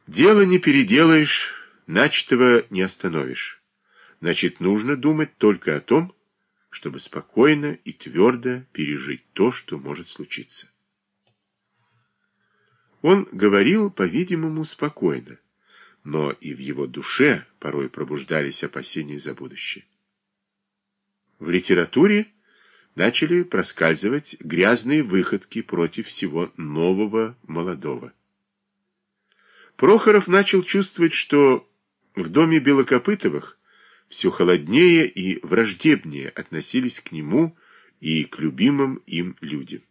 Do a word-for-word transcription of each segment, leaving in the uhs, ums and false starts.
Дело не переделаешь, начатого не остановишь. Значит, нужно думать только о том, чтобы спокойно и твердо пережить то, что может случиться. Он говорил, по-видимому, спокойно, но и в его душе порой пробуждались опасения за будущее. В литературе начали проскальзывать грязные выходки против всего нового, молодого. Прохоров начал чувствовать, что в доме Белокопытовых все холоднее и враждебнее относились к нему и к любимым им людям.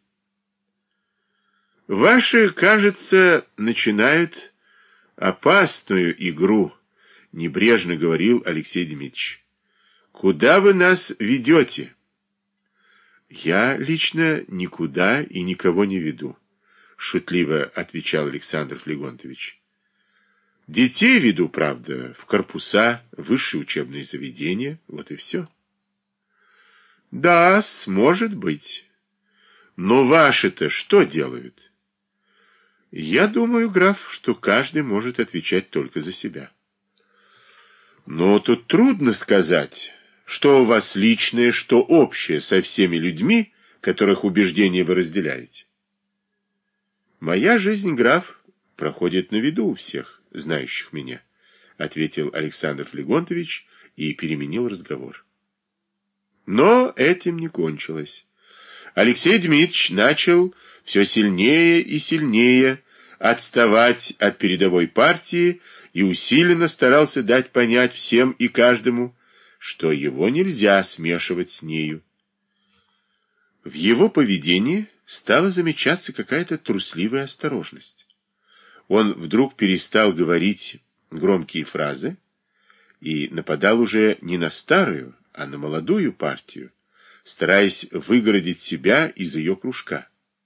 «Ваши, кажется, начинают опасную игру», — небрежно говорил Алексей Дмитриевич. «Куда вы нас ведете?» «Я лично никуда и никого не веду», — шутливо отвечал Александр Флегонтович. «Детей веду, правда, в корпуса, высшие учебные заведения, вот и все». «Да, может быть. Но ваши-то что делают?» «Я думаю, граф, что каждый может отвечать только за себя». «Но тут трудно сказать, что у вас личное, что общее со всеми людьми, которых убеждения вы разделяете». «Моя жизнь, граф, проходит на виду у всех, знающих меня», ответил Александр Флегонтович и переменил разговор. Но этим не кончилось. Алексей Дмитриевич начал все сильнее и сильнее отставать от передовой партии и усиленно старался дать понять всем и каждому, что его нельзя смешивать с нею. В его поведении стала замечаться какая-то трусливая осторожность. Он вдруг перестал говорить громкие фразы и нападал уже не на старую, а на молодую партию, стараясь выгородить себя из ее кружка.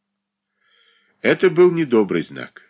Это был недобрый знак.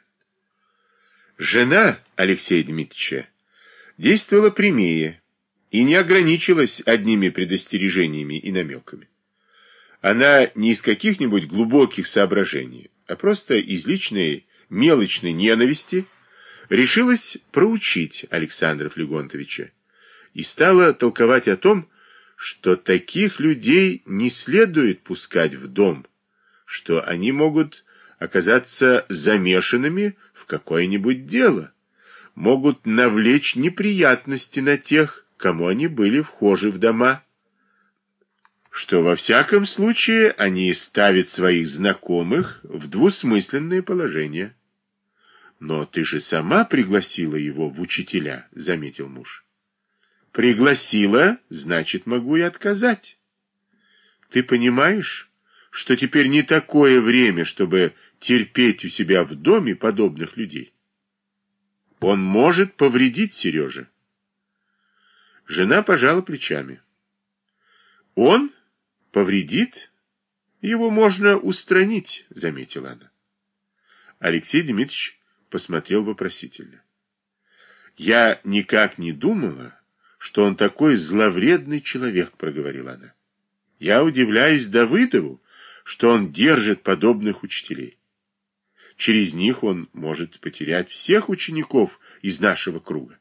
Жена Алексея Дмитриевича действовала прямее и не ограничилась одними предостережениями и намеками. Она не из каких-нибудь глубоких соображений, а просто из личной мелочной ненависти решилась проучить Александра Флегонтовича и стала толковать о том, что таких людей не следует пускать в дом, что они могут оказаться замешанными в какое-нибудь дело, могут навлечь неприятности на тех, кому они были вхожи в дома, что во всяком случае они ставят своих знакомых в двусмысленное положение. «Но ты же сама пригласила его в учителя», — заметил муж. «Пригласила, значит, могу и отказать. Ты понимаешь, что теперь не такое время, чтобы терпеть у себя в доме подобных людей? Он может повредить Сереже». Жена пожала плечами. «Он повредит? Его можно устранить», — заметила она. Алексей Дмитриевич посмотрел вопросительно. «Я никак не думала, что он такой зловредный человек», — проговорила она. «Я удивляюсь Давыдову, что он держит подобных учителей. Через них он может потерять всех учеников из нашего круга».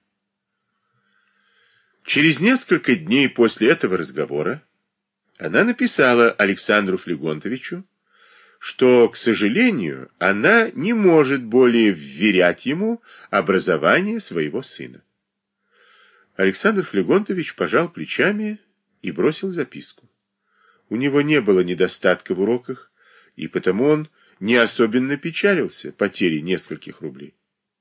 Через несколько дней после этого разговора она написала Александру Флегонтовичу, что, к сожалению, она не может более вверять ему образование своего сына. Александр Флегонтович пожал плечами и бросил записку. У него не было недостатка в уроках, и потому он не особенно печалился потерей нескольких рублей.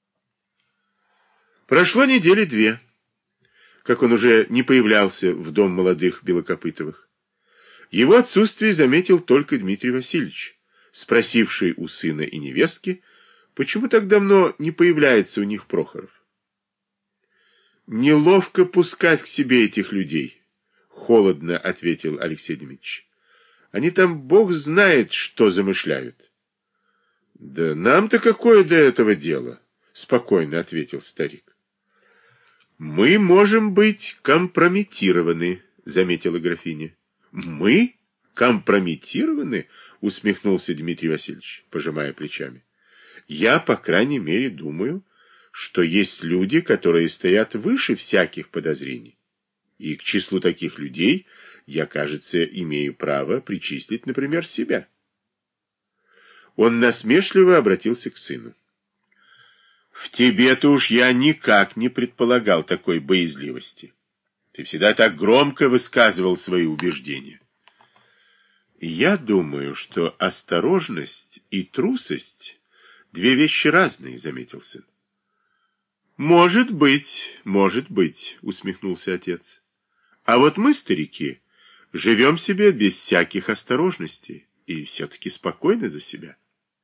Прошло недели две, как он уже не появлялся в дом молодых Белокопытовых. Его отсутствие заметил только Дмитрий Васильевич, спросивший у сына и невестки, почему так давно не появляется у них Прохоров. «Неловко пускать к себе этих людей», — холодно ответил Алексей Дмитриевич. «Они там бог знает, что замышляют». «Да нам-то какое до этого дело?» — спокойно ответил старик. «Мы можем быть компрометированы», — заметила графиня. «Мы? Компрометированы?» — усмехнулся Дмитрий Васильевич, пожимая плечами. «Я, по крайней мере, думаю, что есть люди, которые стоят выше всяких подозрений. И к числу таких людей я, кажется, имею право причислить, например, себя. Он насмешливо обратился к сыну. В тебе-то уж я никак не предполагал такой боязливости. Ты всегда так громко высказывал свои убеждения. Я думаю, что осторожность и трусость — две вещи разные, заметил сын. Может быть, может быть, усмехнулся отец. А вот мы, старики, живем себе без всяких осторожностей и все-таки спокойны за себя.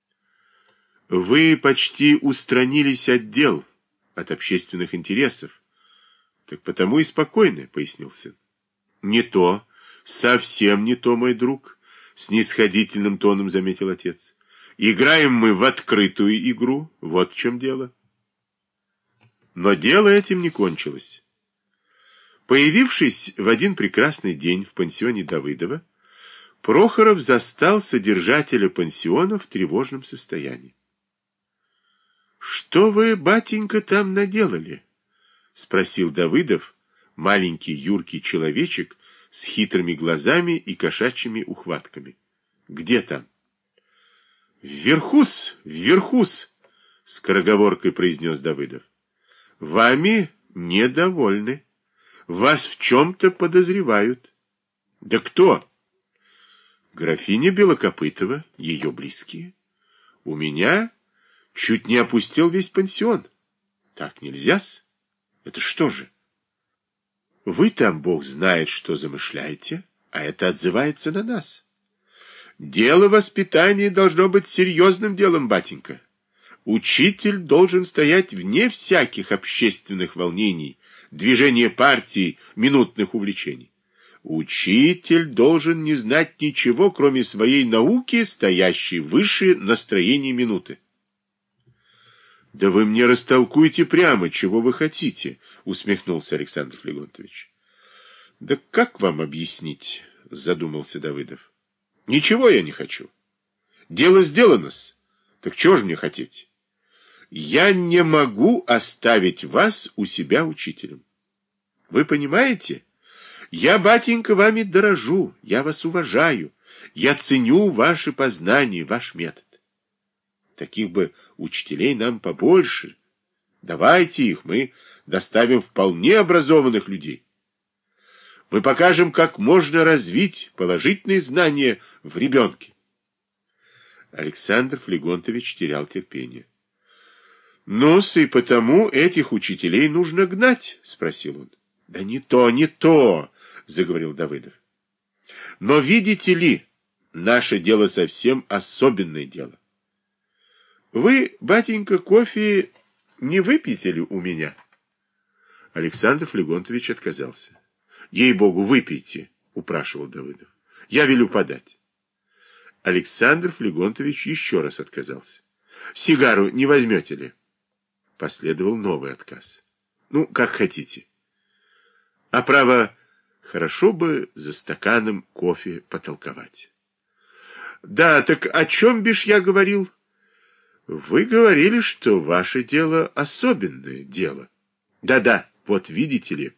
Вы почти устранились от дел, от общественных интересов. Так потому и спокойны, пояснил сын. Не то, совсем не то, мой друг, снисходительным тоном заметил отец. Играем мы в открытую игру, вот в чем дело. Но дело этим не кончилось. Появившись в один прекрасный день в пансионе Давыдова, Прохоров застал содержателя пансиона в тревожном состоянии. «Что вы, батенька, там наделали?» — спросил Давыдов, маленький юркий человечек с хитрыми глазами и кошачьими ухватками. «Где там?» «Вверхус, вверхус!» — скороговоркой произнес Давыдов. «Вами недовольны. Вас в чем-то подозревают». «Да кто?» «Графиня Белокопытова, ее близкие. У меня чуть не опустил весь пансион. Так нельзя-с. Это что же? Вы там, Бог знает, что замышляете, а это отзывается на нас. Дело воспитания должно быть серьезным делом, батенька. Учитель должен стоять вне всяких общественных волнений, движения партий, минутных увлечений. Учитель должен не знать ничего, кроме своей науки, стоящей выше настроения минуты. «Да вы мне растолкуйте прямо, чего вы хотите», — усмехнулся Александр Флегонтович. «Да как вам объяснить?» — задумался Давыдов. «Ничего я не хочу. Дело сделано-с. Так чего же мне хотеть? Я не могу оставить вас у себя учителем. Вы понимаете? Я, батенька, вами дорожу, я вас уважаю, я ценю ваши познания, ваш метод. Таких бы учителей нам побольше. Давайте их, мы доставим вполне образованных людей. Мы покажем, как можно развить положительные знания в ребенке». Александр Флегонтович терял терпение. «Ну-с, и потому этих учителей нужно гнать?» — спросил он. «Да не то, не то!» — заговорил Давыдов. «Но видите ли, наше дело совсем особенное дело. Вы, батенька, кофе не выпьете ли у меня?» Александр Флегонтович отказался. «Ей-богу, выпейте!» — упрашивал Давыдов. «Я велю подать». Александр Флегонтович еще раз отказался. «Сигару не возьмете ли?» Последовал новый отказ. «Ну, как хотите. А право, хорошо бы за стаканом кофе потолковать». «Да, так о чем бишь я говорил?» «Вы говорили, что ваше дело особенное дело». «Да-да, вот видите ли.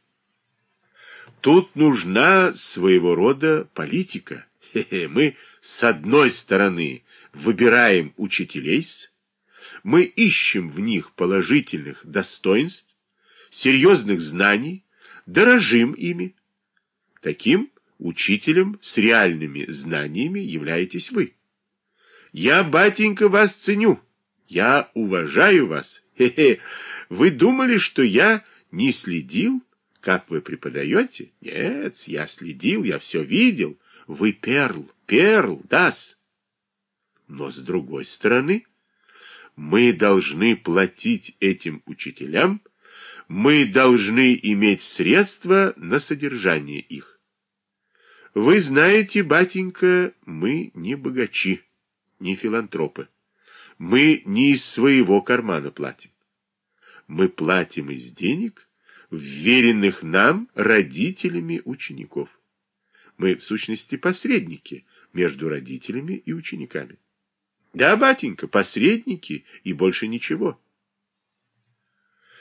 Тут нужна своего рода политика. Хе-хе, мы с одной стороны выбираем учителей, мы ищем в них положительных достоинств, серьезных знаний, дорожим ими. Таким учителем с реальными знаниями являетесь вы. Я, батенька, вас ценю, я уважаю вас. Хе-хе, вы думали, что я не следил, как вы преподаете? Нет, я следил, я все видел. Вы перл, перл, дас. Но с другой стороны, мы должны платить этим учителям, мы должны иметь средства на содержание их. Вы знаете, батенька, мы не богачи, не филантропы. Мы не из своего кармана платим. Мы платим из денег, вверенных нам родителями учеников. Мы, в сущности, посредники между родителями и учениками. Да, батенька, посредники и больше ничего.